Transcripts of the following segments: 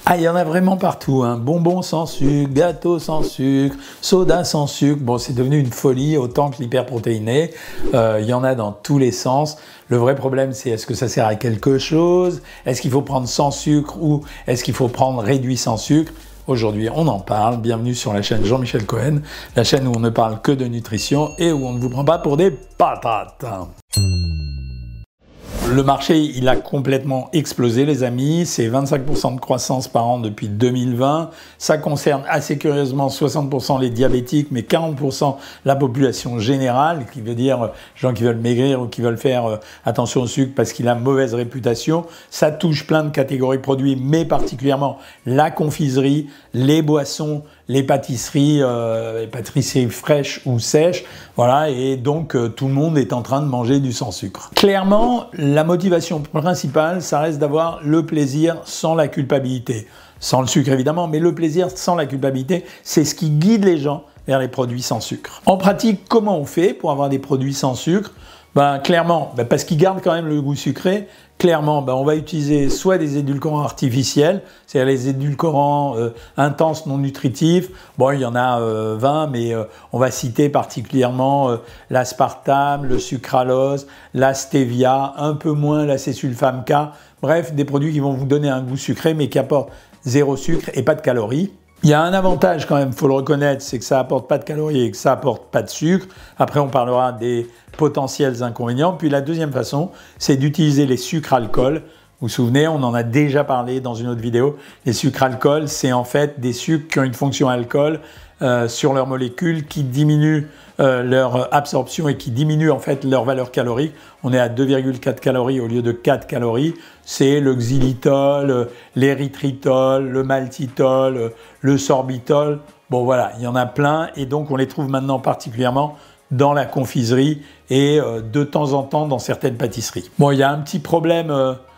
Ah, il y en a vraiment partout, hein. Bonbons sans sucre, gâteaux sans sucre, soda sans sucre. Bon, c'est devenu une folie, autant que l'hyperprotéiné. Il y en a dans tous les sens. Le vrai problème, c'est est-ce que ça sert à quelque chose? Est-ce qu'il faut prendre sans sucre ou est-ce qu'il faut prendre réduit sans sucre? Aujourd'hui, on en parle. Bienvenue sur la chaîne Jean-Michel Cohen, la chaîne où on ne parle que de nutrition et où on ne vous prend pas pour des patates. Le marché, il a complètement explosé, les amis. C'est 25% de croissance par an depuis 2020. Ça concerne assez curieusement 60% les diabétiques, mais 40% la population générale, qui veut dire gens qui veulent maigrir ou qui veulent faire attention au sucre parce qu'il a mauvaise réputation. Ça touche plein de catégories de produits, mais particulièrement la confiserie, les boissons, les pâtisseries fraîches ou sèches, voilà, et donc tout le monde est en train de manger du sans sucre. Clairement, la motivation principale, ça reste d'avoir le plaisir sans la culpabilité. Sans le sucre évidemment, mais le plaisir sans la culpabilité, c'est ce qui guide les gens vers les produits sans sucre. En pratique, comment on fait pour avoir des produits sans sucre? Clairement, parce qu'ils gardent quand même le goût sucré, clairement, on va utiliser soit des édulcorants artificiels, c'est-à-dire les édulcorants intenses non nutritifs. Bon, il y en a 20, mais on va citer particulièrement l'aspartame, le sucralose, la stevia, un peu moins l'acésulfame K. Bref, des produits qui vont vous donner un goût sucré, mais qui apportent zéro sucre et pas de calories. Il y a un avantage quand même, il faut le reconnaître, c'est que ça apporte pas de calories et que ça apporte pas de sucre. Après, on parlera des potentiels inconvénients. Puis la deuxième façon, c'est d'utiliser les sucres-alcool. Vous vous souvenez, on en a déjà parlé dans une autre vidéo. Les sucres-alcool, c'est en fait des sucres qui ont une fonction alcool sur leurs molécules qui diminuent leur absorption et qui diminuent en fait leur valeur calorique. On est à 2,4 calories au lieu de 4 calories. C'est le xylitol, l'érythritol, le maltitol, le sorbitol. Bon voilà, il y en a plein et donc on les trouve maintenant particulièrement dans la confiserie et de temps en temps dans certaines pâtisseries. Bon, il y a un petit problème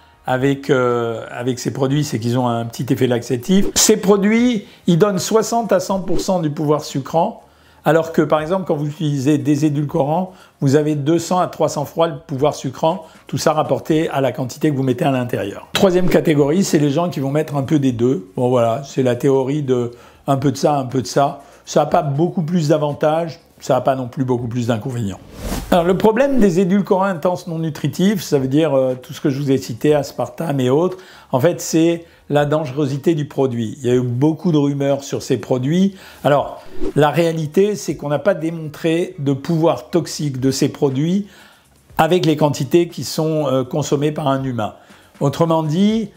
avec ces produits, c'est qu'ils ont un petit effet laxatif. Ces produits, ils donnent 60 à 100% du pouvoir sucrant, alors que par exemple, quand vous utilisez des édulcorants, vous avez 200 à 300 fois le pouvoir sucrant, tout ça rapporté à la quantité que vous mettez à l'intérieur. Troisième catégorie, c'est les gens qui vont mettre un peu des deux. Bon voilà, c'est la théorie de un peu de ça, un peu de ça. Ça n'a pas beaucoup plus d'avantages, ça n'a pas non plus beaucoup plus d'inconvénients. Alors, le problème des édulcorants intenses non nutritifs, ça veut dire tout ce que je vous ai cité, aspartame et autres, en fait, c'est la dangerosité du produit. Il y a eu beaucoup de rumeurs sur ces produits. Alors, la réalité, c'est qu'on n'a pas démontré de pouvoir toxique de ces produits avec les quantités qui sont consommées par un humain. Autrement dit,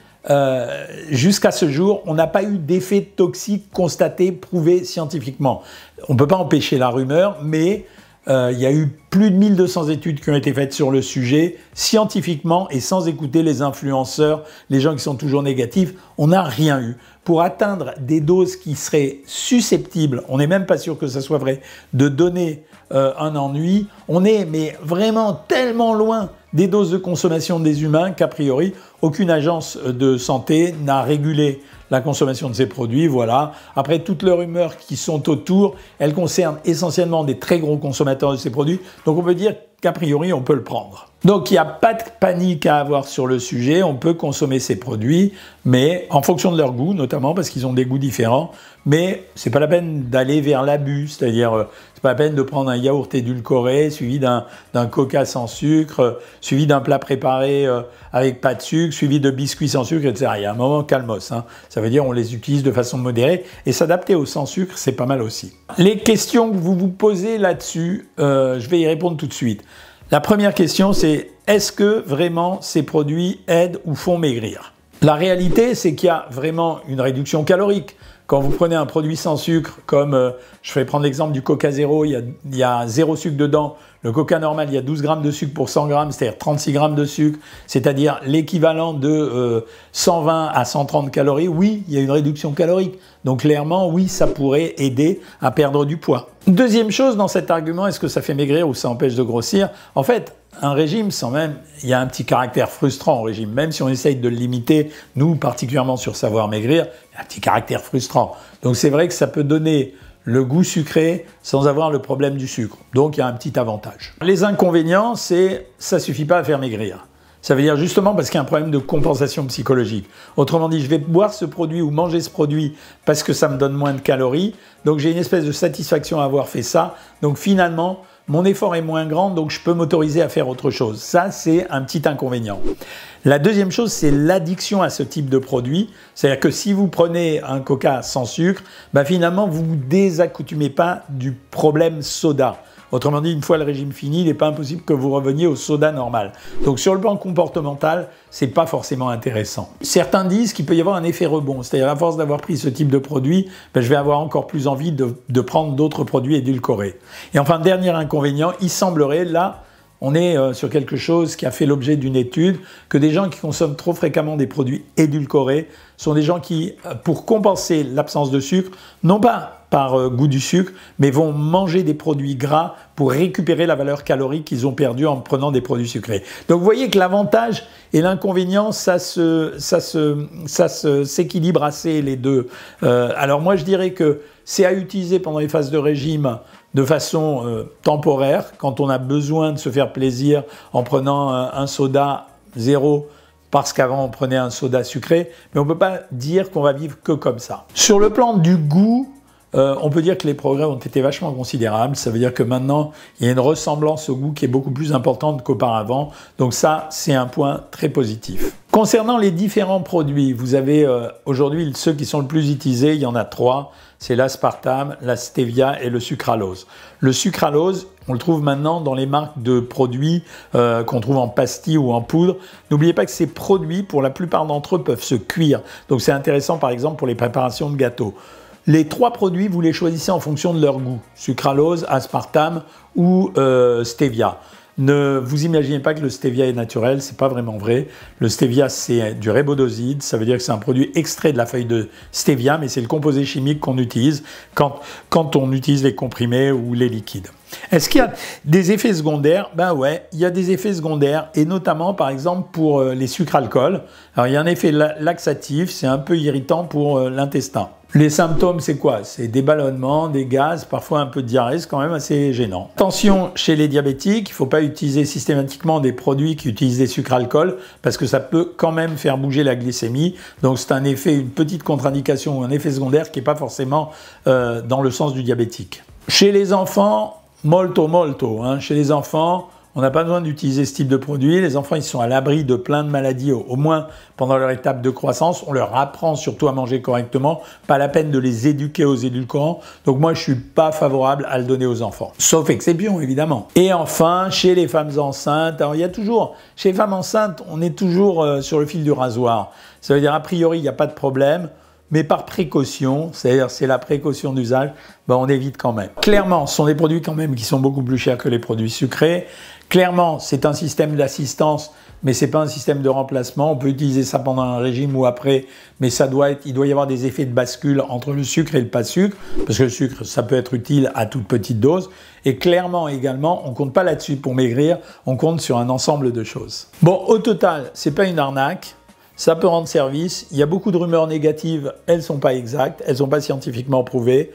jusqu'à ce jour, on n'a pas eu d'effet toxique constaté, prouvé scientifiquement. On ne peut pas empêcher la rumeur, mais il y a eu plus de 1200 études qui ont été faites sur le sujet, scientifiquement et sans écouter les influenceurs, les gens qui sont toujours négatifs, on n'a rien eu. Pour atteindre des doses qui seraient susceptibles, on n'est même pas sûr que ça soit vrai, de donner un ennui, on est mais vraiment tellement loin des doses de consommation des humains qu'a priori, aucune agence de santé n'a régulé la consommation de ces produits, voilà. Après, toutes les rumeurs qui sont autour, elles concernent essentiellement des très gros consommateurs de ces produits, donc on peut dire qu'a priori, on peut le prendre. Donc, il n'y a pas de panique à avoir sur le sujet, on peut consommer ces produits, mais en fonction de leur goût, notamment parce qu'ils ont des goûts différents, mais c'est pas la peine d'aller vers l'abus, c'est-à-dire c'est pas la peine de prendre un yaourt édulcoré suivi d'un coca sans sucre, suivi d'un plat préparé avec pas de sucre, suivi de biscuits sans sucre, etc. Il y a un moment calmos, hein. Ça veut dire on les utilise de façon modérée et s'adapter au sans sucre, c'est pas mal aussi. Les questions que vous vous posez là-dessus, je vais y répondre tout de suite. La première question, c'est est-ce que vraiment ces produits aident ou font maigrir? La réalité, c'est qu'il y a vraiment une réduction calorique. Quand vous prenez un produit sans sucre, comme je vais prendre l'exemple du Coca Zéro, il y a 0 sucre dedans. Le Coca normal, il y a 12 grammes de sucre pour 100 grammes, c'est-à-dire 36 grammes de sucre, c'est-à-dire l'équivalent de 120 à 130 calories. Oui, il y a une réduction calorique. Donc clairement, oui, ça pourrait aider à perdre du poids. Deuxième chose dans cet argument, est-ce que ça fait maigrir ou ça empêche de grossir? En fait, un régime, sans même, il y a un petit caractère frustrant au régime. Même si on essaye de le limiter, nous, particulièrement sur Savoir Maigrir, il y a un petit caractère frustrant. Donc c'est vrai que ça peut donner le goût sucré sans avoir le problème du sucre. Donc il y a un petit avantage. Les inconvénients, c'est ça suffit pas à faire maigrir. Ça veut dire justement parce qu'il y a un problème de compensation psychologique. Autrement dit, je vais boire ce produit ou manger ce produit parce que ça me donne moins de calories. Donc j'ai une espèce de satisfaction à avoir fait ça. Donc finalement, mon effort est moins grand, donc je peux m'autoriser à faire autre chose. Ça, c'est un petit inconvénient. La deuxième chose, c'est l'addiction à ce type de produit. C'est-à-dire que si vous prenez un coca sans sucre, finalement, vous ne vous désaccoutumez pas du problème soda. Autrement dit, une fois le régime fini, il n'est pas impossible que vous reveniez au soda normal. Donc sur le plan comportemental, c'est pas forcément intéressant. Certains disent qu'il peut y avoir un effet rebond, c'est-à-dire à force d'avoir pris ce type de produit, je vais avoir encore plus envie de prendre d'autres produits édulcorés. Et enfin, dernier inconvénient, il semblerait, là, on est sur quelque chose qui a fait l'objet d'une étude, que des gens qui consomment trop fréquemment des produits édulcorés sont des gens qui, pour compenser l'absence de sucre, non pas par goût du sucre, mais vont manger des produits gras pour récupérer la valeur calorique qu'ils ont perdue en prenant des produits sucrés. Donc vous voyez que l'avantage et l'inconvénient, ça s'équilibre assez les deux. Alors moi je dirais que c'est à utiliser pendant les phases de régime de façon temporaire, quand on a besoin de se faire plaisir en prenant un soda zéro, parce qu'avant on prenait un soda sucré, mais on ne peut pas dire qu'on va vivre que comme ça. Sur le plan du goût, on peut dire que les progrès ont été vachement considérables. Ça veut dire que maintenant, il y a une ressemblance au goût qui est beaucoup plus importante qu'auparavant. Donc ça, c'est un point très positif. Concernant les différents produits, vous avez aujourd'hui ceux qui sont le plus utilisés, il y en a 3. C'est l'aspartame, la stevia et le sucralose. Le sucralose, on le trouve maintenant dans les marques de produits qu'on trouve en pastilles ou en poudre. N'oubliez pas que ces produits, pour la plupart d'entre eux, peuvent se cuire. Donc c'est intéressant par exemple pour les préparations de gâteaux. Les 3 produits, vous les choisissez en fonction de leur goût. Sucralose, aspartame ou stevia. Ne vous imaginez pas que le stevia est naturel, c'est pas vraiment vrai. Le stevia, c'est du ribodoside, ça veut dire que c'est un produit extrait de la feuille de stevia, mais c'est le composé chimique qu'on utilise quand on utilise les comprimés ou les liquides. Est-ce qu'il y a des effets secondaires? Ben ouais, il y a des effets secondaires, et notamment par exemple pour les sucres-alcool. Alors il y a un effet laxatif, c'est un peu irritant pour l'intestin. Les symptômes, c'est quoi? C'est des ballonnements, des gaz, parfois un peu de diarrhée, c'est quand même assez gênant. Attention, chez les diabétiques, il ne faut pas utiliser systématiquement des produits qui utilisent des sucres-alcool, parce que ça peut quand même faire bouger la glycémie. Donc c'est un effet, une petite contre-indication ou un effet secondaire qui n'est pas forcément dans le sens du diabétique. Chez les enfants, molto. Chez les enfants, on n'a pas besoin d'utiliser ce type de produit. Les enfants, ils sont à l'abri de plein de maladies, au moins pendant leur étape de croissance. On leur apprend surtout à manger correctement. Pas la peine de les éduquer aux édulcorants. Donc moi, je suis pas favorable à le donner aux enfants. Sauf exception, évidemment. Et enfin, chez les femmes enceintes, alors il y a toujours, chez les femmes enceintes, on est toujours sur le fil du rasoir. Ça veut dire, a priori, il n'y a pas de problème. Mais par précaution, c'est-à-dire c'est la précaution d'usage, on évite quand même. Clairement, ce sont des produits quand même qui sont beaucoup plus chers que les produits sucrés. Clairement, c'est un système d'assistance, mais c'est pas un système de remplacement. On peut utiliser ça pendant un régime ou après, mais il doit y avoir des effets de bascule entre le sucre et le pas sucre, parce que le sucre, ça peut être utile à toute petite dose. Et clairement également, on compte pas là-dessus pour maigrir, on compte sur un ensemble de choses. Bon, au total, c'est pas une arnaque. Ça peut rendre service. Il y a beaucoup de rumeurs négatives, elles ne sont pas exactes, elles ne sont pas scientifiquement prouvées.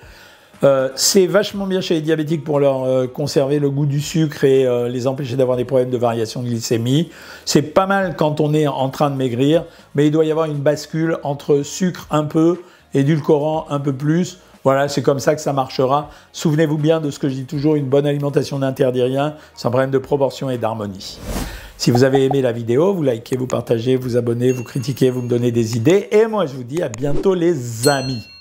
C'est vachement bien chez les diabétiques pour leur conserver le goût du sucre et les empêcher d'avoir des problèmes de variation de glycémie. C'est pas mal quand on est en train de maigrir, mais il doit y avoir une bascule entre sucre un peu, édulcorant un peu plus. Voilà, c'est comme ça que ça marchera. Souvenez-vous bien de ce que je dis toujours, une bonne alimentation n'interdit rien, c'est un problème de proportion et d'harmonie. Si vous avez aimé la vidéo, vous likez, vous partagez, vous abonnez, vous critiquez, vous me donnez des idées. Et moi, je vous dis à bientôt les amis.